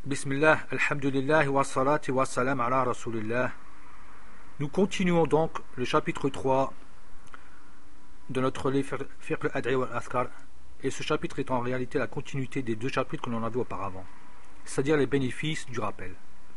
Bismillah, alhamdulillah, wa salati wa salam ala rasulillah. Nous continuons donc le chapitre 3 de notre livre Fiqh al-Ad'i wal-Azkar. Et ce chapitre est en réalité la continuité des deux chapitres que l'on a vus auparavant, c'est-à-dire les bénéfices du rappel.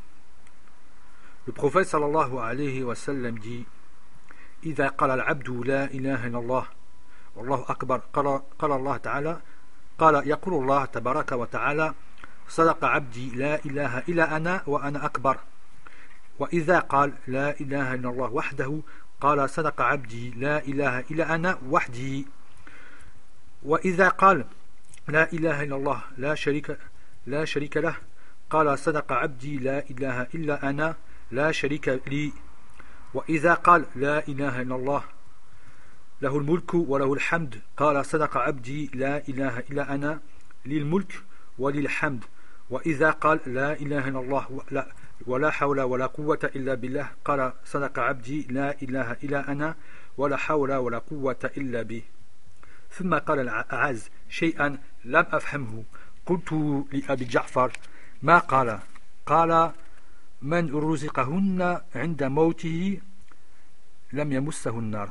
Le prophète sallallahu alayhi wa sallam dit: إذا قال العبد لا إله إلا الله والله أكبر قال الله تعالى قال يقول الله تبارك وتعالى صدق عبدي لا إله إلا أنا وأنا أكبر. وإذا قال لا إله إلا الله وحده قال صدق عبدي لا إله إلا أنا وحدي. وإذا قال لا إله إلا الله لا شريك له قال صدق عبدي لا إله إلا أنا لا شريك لي. وإذا قال لا إله إلا الله له الملك وله الحمد قال صدق عبدي لا إله إلا أنا لي الملك ولي الحمد. وإذا قال لا إله إلا الله ولا حول ولا قوة إلا بالله قال صدق عبدي لا إله إلا أنا ولا حول ولا قوة إلا به. ثم قال الأعز شيئا لم أفهمه قلت لأبي جعفر ما قال؟ قال من رزقهن عند موته لم يمسه النار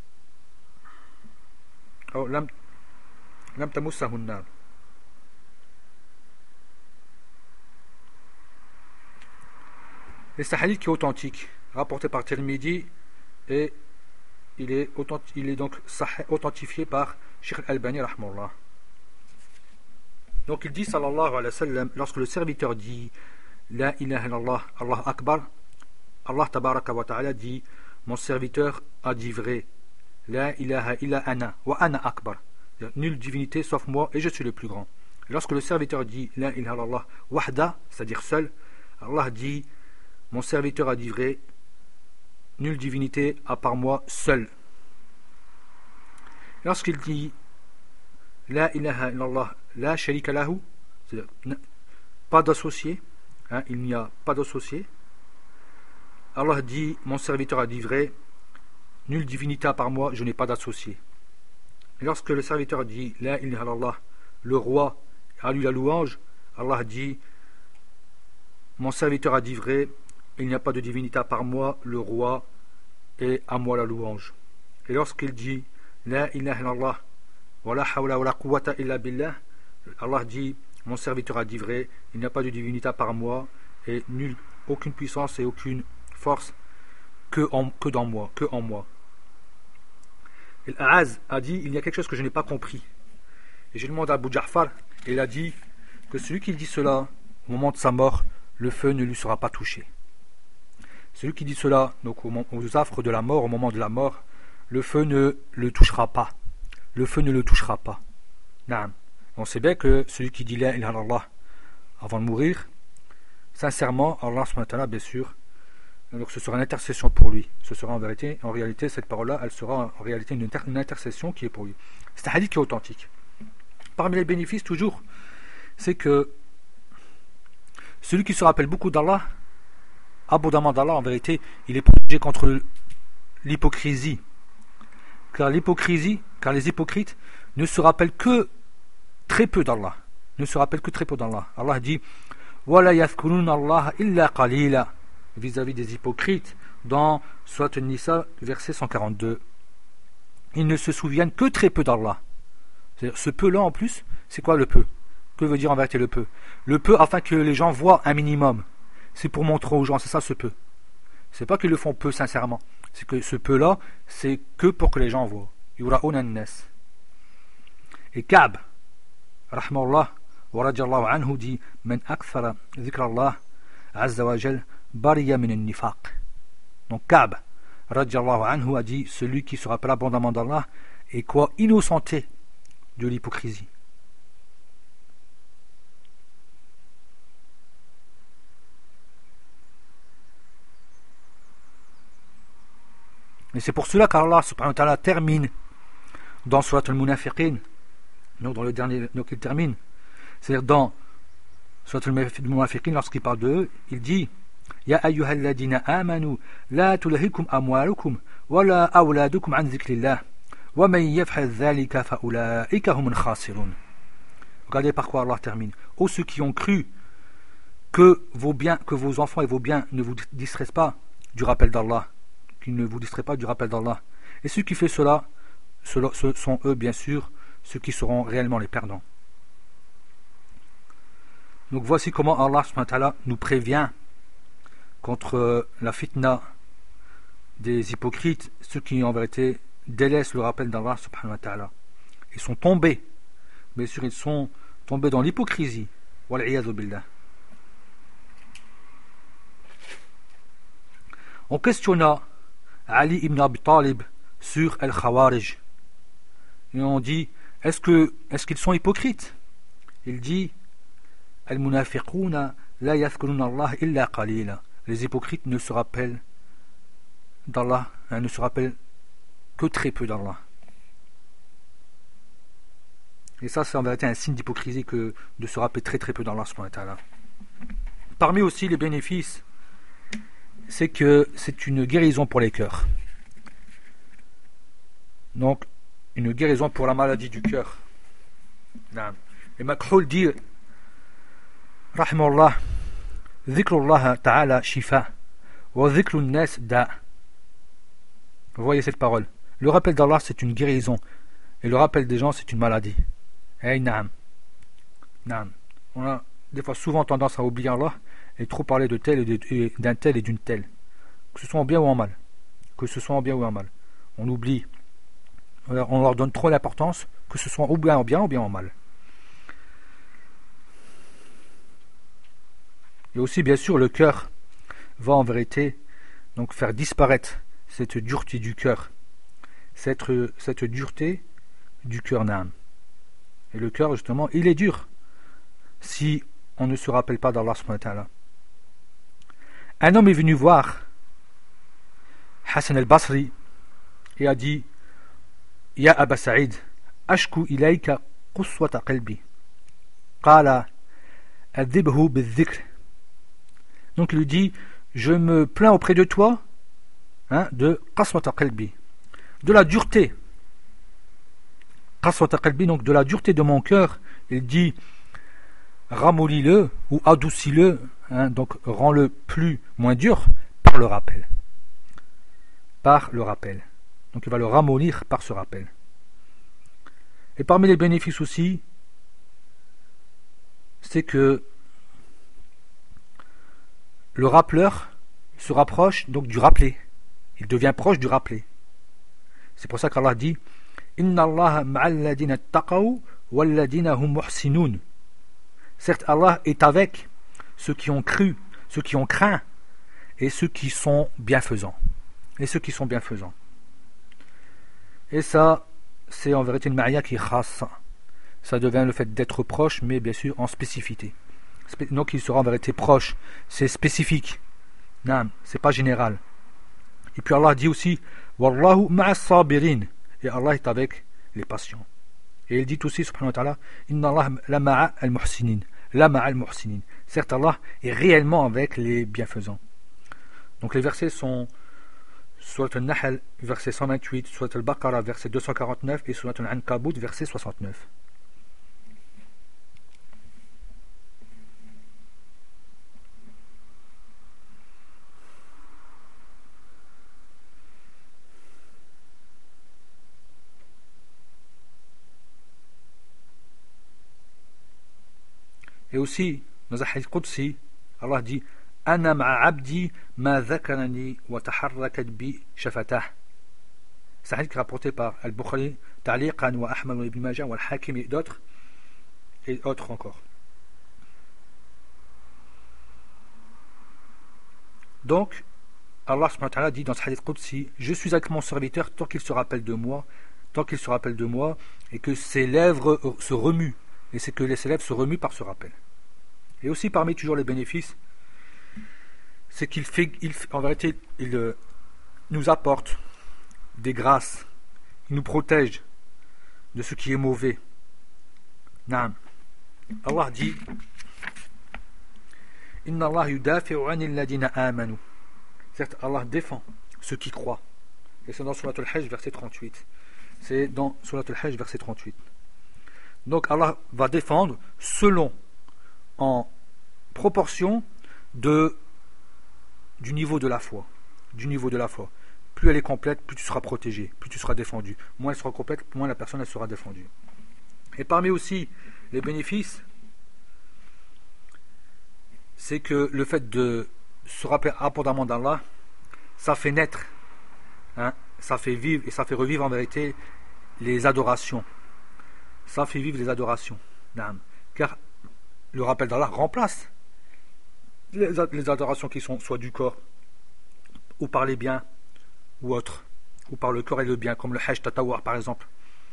أو لم تمسه النار. Et c'est un hadith qui est authentique, rapporté par Tirmidhi, et il est donc authentifié par Sheikh Al-Albani rahmallah. Donc il dit sallallahu alayhi wa sallam, lorsque le serviteur dit La ilaha illallah, Allah akbar, Allah tabaraka wa ta'ala dit mon serviteur a dit vrai, La ilaha illa ana wa ana akbar, nulle divinité sauf moi et je suis le plus grand. Et lorsque le serviteur dit La ilaha illallah wahda, c'est-à-dire seul, Allah dit mon serviteur a dit vrai, nulle divinité à part moi seul. Lorsqu'il dit La ilaha illallah la sharika lahu, c'est-à-dire pas d'associé, il n'y a pas d'associé, Allah dit mon serviteur a dit vrai, nulle divinité à part moi, je n'ai pas d'associé. Et lorsque le serviteur dit La ilaha illallah, le roi a lu la louange, Allah dit mon serviteur a dit vrai, il n'y a pas de divinité à part moi, le roi, et à moi la louange. Et lorsqu'il dit La ilaha illallah wa la hawla wa la quwwata illa billah, Allah dit mon serviteur a dit vrai, il n'y a pas de divinité à part moi, et aucune puissance et aucune force que en moi. Et l'Aaz a dit il y a quelque chose que je n'ai pas compris. Et j'ai demandé à Abu Ja'far, et il a dit que celui qui dit cela au moment de sa mort, le feu ne lui sera pas touché. Celui qui dit cela donc aux affres de la mort, au moment de la mort, le feu ne le touchera pas. Le feu ne le touchera pas. Naam. On sait bien que celui qui dit La ilaha illallah avant de mourir, sincèrement, Allah subhanahu wa ta'ala, bien sûr, donc ce sera une intercession pour lui. Ce sera en réalité, cette parole-là, elle sera en réalité une intercession qui est pour lui. C'est un hadith qui est authentique. Parmi les bénéfices, toujours, c'est que celui qui se rappelle beaucoup d'Allah, abondamment d'Allah, en vérité, il est protégé contre l'hypocrisie. Car les hypocrites ne se rappellent que très peu d'Allah. Allah dit Wala yathkuruna Allah illa qalila vis-à-vis des hypocrites dans Surat An-Nisa, verset 142. Ils ne se souviennent que très peu d'Allah. C'est-à-dire, ce peu-là en plus, c'est quoi le peu? Que veut dire en vérité le peu? Le peu afin que les gens voient un minimum. C'est pour montrer aux gens, c'est ça ce peu. C'est pas qu'ils le font peu sincèrement. C'est que ce peu-là, c'est que pour que les gens voient. Yura'un an-nas. Et Ka'b, rahmallah, wa radiyallahu anhu, dit Man akthara dhikrallah azza wa jal bariya min an-nifaq. Donc Ka'b, radiyallahu anhu, a dit celui qui se rappelle abondamment d'Allah est quoi? Innocenté de l'hypocrisie. Et c'est pour cela qu'Allah subhanahu wa ta'ala termine dans Surat al-Munafiqin, donc dans le dernier, donc il termine, c'est-à-dire dans Surat al-Munafiqin, lorsqu'il parle d'eux, il dit Ya ayyuhalladina amanu la tulhikum amwalukum wa la awladukum an dhikrillah wa man yaf'al dhalika fa ulaika humul khasirun. Regardez par quoi Allah termine. Ô ceux qui ont cru, que vos enfants et vos biens ne vous distraient pas du rappel d'Allah, qu'ils ne vous distraient pas du rappel d'Allah. Et ceux qui font cela, ce sont eux, bien sûr, ceux qui seront réellement les perdants. Donc voici comment Allah subhanahu wa ta'ala nous prévient contre la fitna des hypocrites, ceux qui en vérité délaissent le rappel d'Allah subhanahu wa ta'ala. Ils sont tombés, bien sûr, ils sont tombés dans l'hypocrisie. Wal'iyadhu billah. On questionna Ali ibn Abi Talib sur Al-Khawarij. Et on dit, est-ce qu'ils sont hypocrites? Il dit, Al-Munafiquna la yadhkuruna Allah illa qalila. Les hypocrites ne se rappellent d'Allah, ne se rappellent que très peu d'Allah. Et ça, c'est en vérité un signe d'hypocrisie que de se rappeler très très peu d'Allah subhanahu wa ta'ala. Parmi aussi les bénéfices, c'est que c'est une guérison pour les cœurs. Donc, une guérison pour la maladie du cœur. Et Makhoul dit, Rahimahullah, Dhikrullah ta'ala shifa, wa dhikrun nas da. Vous voyez cette parole. Le rappel d'Allah, c'est une guérison. Et le rappel des gens, c'est une maladie. Hey, naam. Naam. On a des fois souvent tendance à oublier Allah et trop parler de tel et d'un tel et d'une telle. Que ce soit en bien ou en mal. Que ce soit en bien ou en mal. On oublie. On leur donne trop d'importance, que ce soit ou bien en bien ou bien en mal. Et aussi, bien sûr, le cœur va en vérité donc faire disparaître cette dureté du cœur. Cette dureté du cœur naam. Et le cœur, justement, il est dur si on ne se rappelle pas d'Allah subhanahu wa ta'ala. Un homme est venu voir Hassan al-Basri et a dit, Ya Aba Sa'id, ashku ilayka quswata qalbi. Qala adhibhu bil-dhikr. Donc il lui dit, je me plains auprès de toi de qaswata qalbi, de la dureté. Qaswata qalbi, donc de la dureté de mon cœur. Il dit, ramollis-le ou adoucis-le, donc rends-le moins dur par le rappel. Par le rappel. Donc il va le ramollir par ce rappel. Et parmi les bénéfices aussi, c'est que le rappeleur se rapproche donc du rappelé. Il devient proche du rappelé. C'est pour ça qu'Allah dit, Inna Allah ma'al ladina taqaw wal ladina hum muhsinun. Certes, Allah est avec ceux qui ont cru, ceux qui ont craint, et ceux qui sont bienfaisants. Et ceux qui sont bienfaisants. Et ça, c'est en vérité une ma'ya qui est khassa. Ça devient le fait d'être proche, mais bien sûr en spécificité. Donc il sera en vérité proche. C'est spécifique. Non, c'est pas général. Et puis Allah dit aussi, Wallahu ma'as sabirin. Et Allah est avec les patients. Et il dit aussi, subhanahu wa ta'ala, Inna Allah la ma'a al-muhsinin. La ma'a al-muhsinin. Certes, Allah est réellement avec les bienfaisants. Donc les versets sont Surat al-Nahl, verset 128, Surat al-Baqarah, verset 249 et Surat al-Ankabut, verset 69. Et aussi, dans un hadith Qudsi, Allah dit Ana ma'a abdi ma dhakarani wa taharrakat bi shafatah. C'est un hadith rapporté par Al-Bukhari, Ta'liqan wa Ahmad wa Ibn Majah wa Al-Hakim et d'autres encore. Donc, Allah subhanahu wa ta'ala dit dans ce hadith Qudsi, je suis avec mon serviteur tant qu'il se rappelle de moi, et que ses lèvres se remuent, et c'est que ses lèvres se remuent par ce rappel. Et aussi parmi toujours les bénéfices, c'est en vérité, il nous apporte des grâces, il nous protège de ce qui est mauvais. Naam. Allah dit Inna Allah yudafi'u 'anil ladina amanu. Certes, Allah défend ceux qui croient. Et c'est dans Surat al-Hajj, verset 38. C'est dans Surat al-Hajj, verset 38. Donc Allah va défendre selon en proportion du niveau de la foi. Plus elle est complète, plus tu seras protégé, plus tu seras défendu. Moins elle sera complète, moins la personne elle sera défendue. Et parmi aussi les bénéfices, c'est que le fait de se rappeler abondamment d'Allah, ça fait naître, ça fait vivre et ça fait revivre en vérité les adorations. Ça fait vivre les adorations. Car le rappel d'Allah remplace les adorations qui sont soit du corps, ou par les biens, ou autres, ou par le corps et le bien, comme le hajj tatawwur par exemple.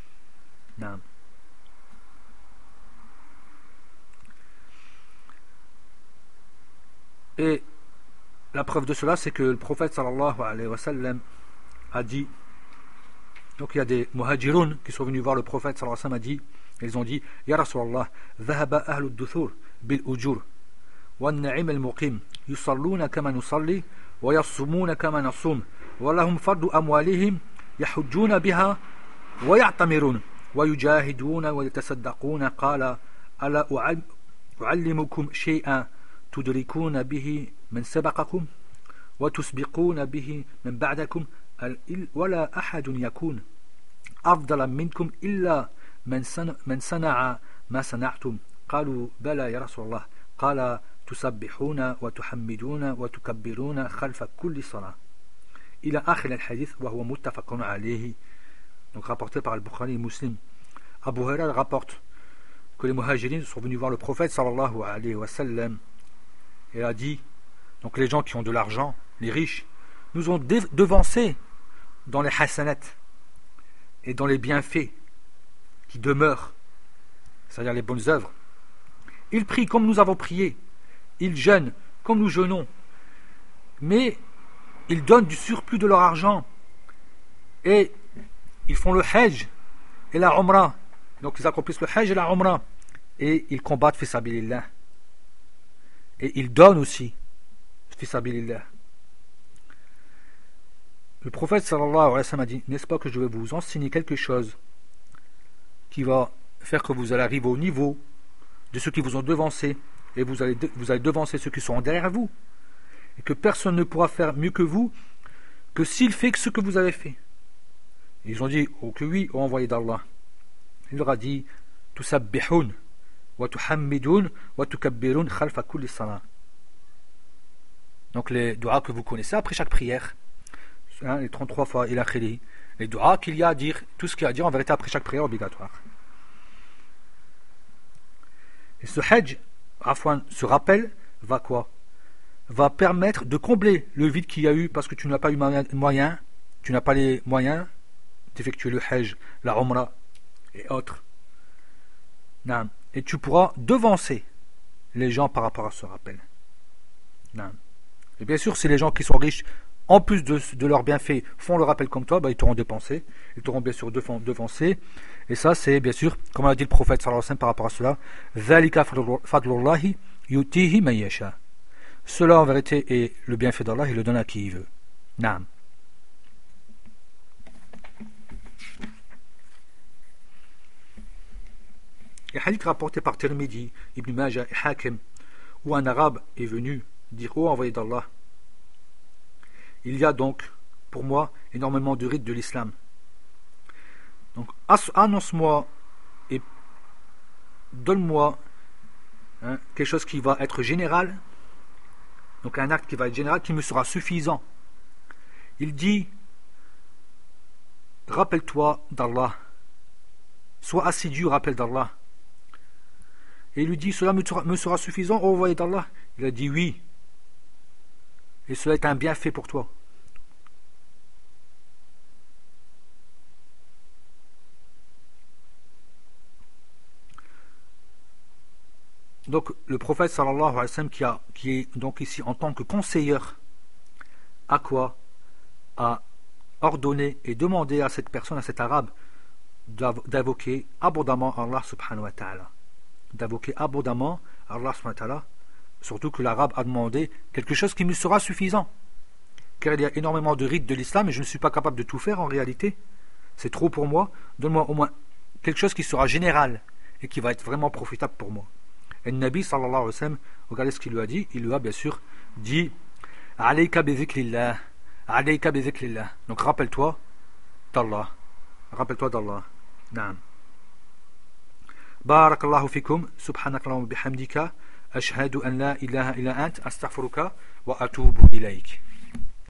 Et la preuve de cela, c'est que le prophète sallallahu alayhi wa sallam a dit, donc il y a des muhajiroun qui sont venus voir le prophète sallallahu alayhi wa sallam, a dit, ils ont dit, Ya Rasulallah, ذهب أهل الدثور بالأجور والنعيم المقيم يصلون كما نصلي ويصومون كما نصوم ولهم فرض أموالهم يحجون بها ويعتمرون ويجاهدون ويتصدقون قال ألا أعلمكم شيئا تدركون به من سبقكم وتسبقون به من بعدكم ولا أحد يكون أفضل منكم إلا من صنع ما صنعتم قالوا بلى يا رسول الله قال تسبحون وتحمدون وتكبرون خلف كل صلاة إلى آخر الحديث وهو متفق عليه. Donc rapporté par Al-Bukhari et Muslim. Abu Hurairah rapporte que les muhajirines sont venus voir le prophète sallallahu alayhi wa sallam et a dit, donc les gens qui ont de l'argent, les riches, nous ont devancés dans les hasanat et dans les bienfaits qui demeurent, c'est-à-dire les bonnes œuvres. Ils prient comme nous avons prié, ils jeûnent comme nous jeûnons, mais ils donnent du surplus de leur argent et ils font le hajj et la umrah. Donc ils accomplissent le hajj et la umrah et ils combattent fi sabilillah et ils donnent aussi fi sabilillah. Le prophète sallallahu alayhi wa sallam a dit, n'est-ce pas que je vais vous enseigner quelque chose qui va faire que vous allez arriver au niveau de ceux qui vous ont devancé et vous allez devancer ceux qui sont derrière vous et que personne ne pourra faire mieux que vous que s'il fait que ce que vous avez fait. Et ils ont dit, oh que oui, ô envoyé d'Allah. Il leur a dit, tusabbihun wa tuhammidun wa tukabbirun khalfa kulli salat. Donc les doigts que vous connaissez après chaque prière, les 33 fois il a khili, les doigts qu'il y a à dire, tout ce qu'il y a à dire en vérité après chaque prière obligatoire. Et ce hajj, ce rappel, va quoi? Va permettre de combler le vide qu'il y a eu parce que tu n'as pas eu moyen, tu n'as pas les moyens d'effectuer le hajj, la umrah et autres. Et tu pourras devancer les gens par rapport à ce rappel. Et bien sûr, si les gens qui sont riches, en plus de leurs bienfaits, font le rappel comme toi, ils t'auront dépensé, ils t'auront bien sûr devancé. Et ça, c'est bien sûr, comme l'a dit le prophète sallallahu alayhi wa sallam par rapport à cela, ذَلِكَ فَضْلُ اللَّهِ يُؤْتِيهِ مَن يَشَاءُ. Cela en vérité est le bienfait d'Allah, il le donne à qui il veut. Naam. Et hadith rapporté par Tirmidhi, Ibn Majah et Hakim, où un arabe est venu dire, ô envoyé d'Allah, il y a donc pour moi énormément de rites de l'islam. Donc annonce-moi et donne-moi quelque chose qui va être général, donc un acte qui va être général, qui me sera suffisant. Il dit, rappelle-toi d'Allah, sois assidu au rappel d'Allah. Et il lui dit, cela me sera suffisant, ô envoyé d'Allah? Il a dit oui. Et cela est un bienfait pour toi. Donc le prophète sallallahu alayhi wa sallam qui est donc ici en tant que conseiller, à quoi? À ordonner et demander à cette personne, à cet arabe, d'invoquer abondamment Allah subhanahu wa ta'ala. D'invoquer abondamment Allah subhanahu wa ta'ala. Surtout que l'arabe a demandé quelque chose qui me sera suffisant. Car il y a énormément de rites de l'islam et je ne suis pas capable de tout faire en réalité. C'est trop pour moi. Donne-moi au moins quelque chose qui sera général et qui va être vraiment profitable pour moi. Et le Nabi sallallahu alayhi wa sallam, regardez ce qu'il lui a dit. Il lui a bien sûr dit Alayka bi dhikrillah. Alayka bi dhikrillah. Donc rappelle-toi d'Allah. Rappelle-toi d'Allah. Naam. Barakallahu fikum. Subhanakallahumma bihamdika. Ashhadu an la ilaha illa ant. Astaghfiruka wa atubu ilayk.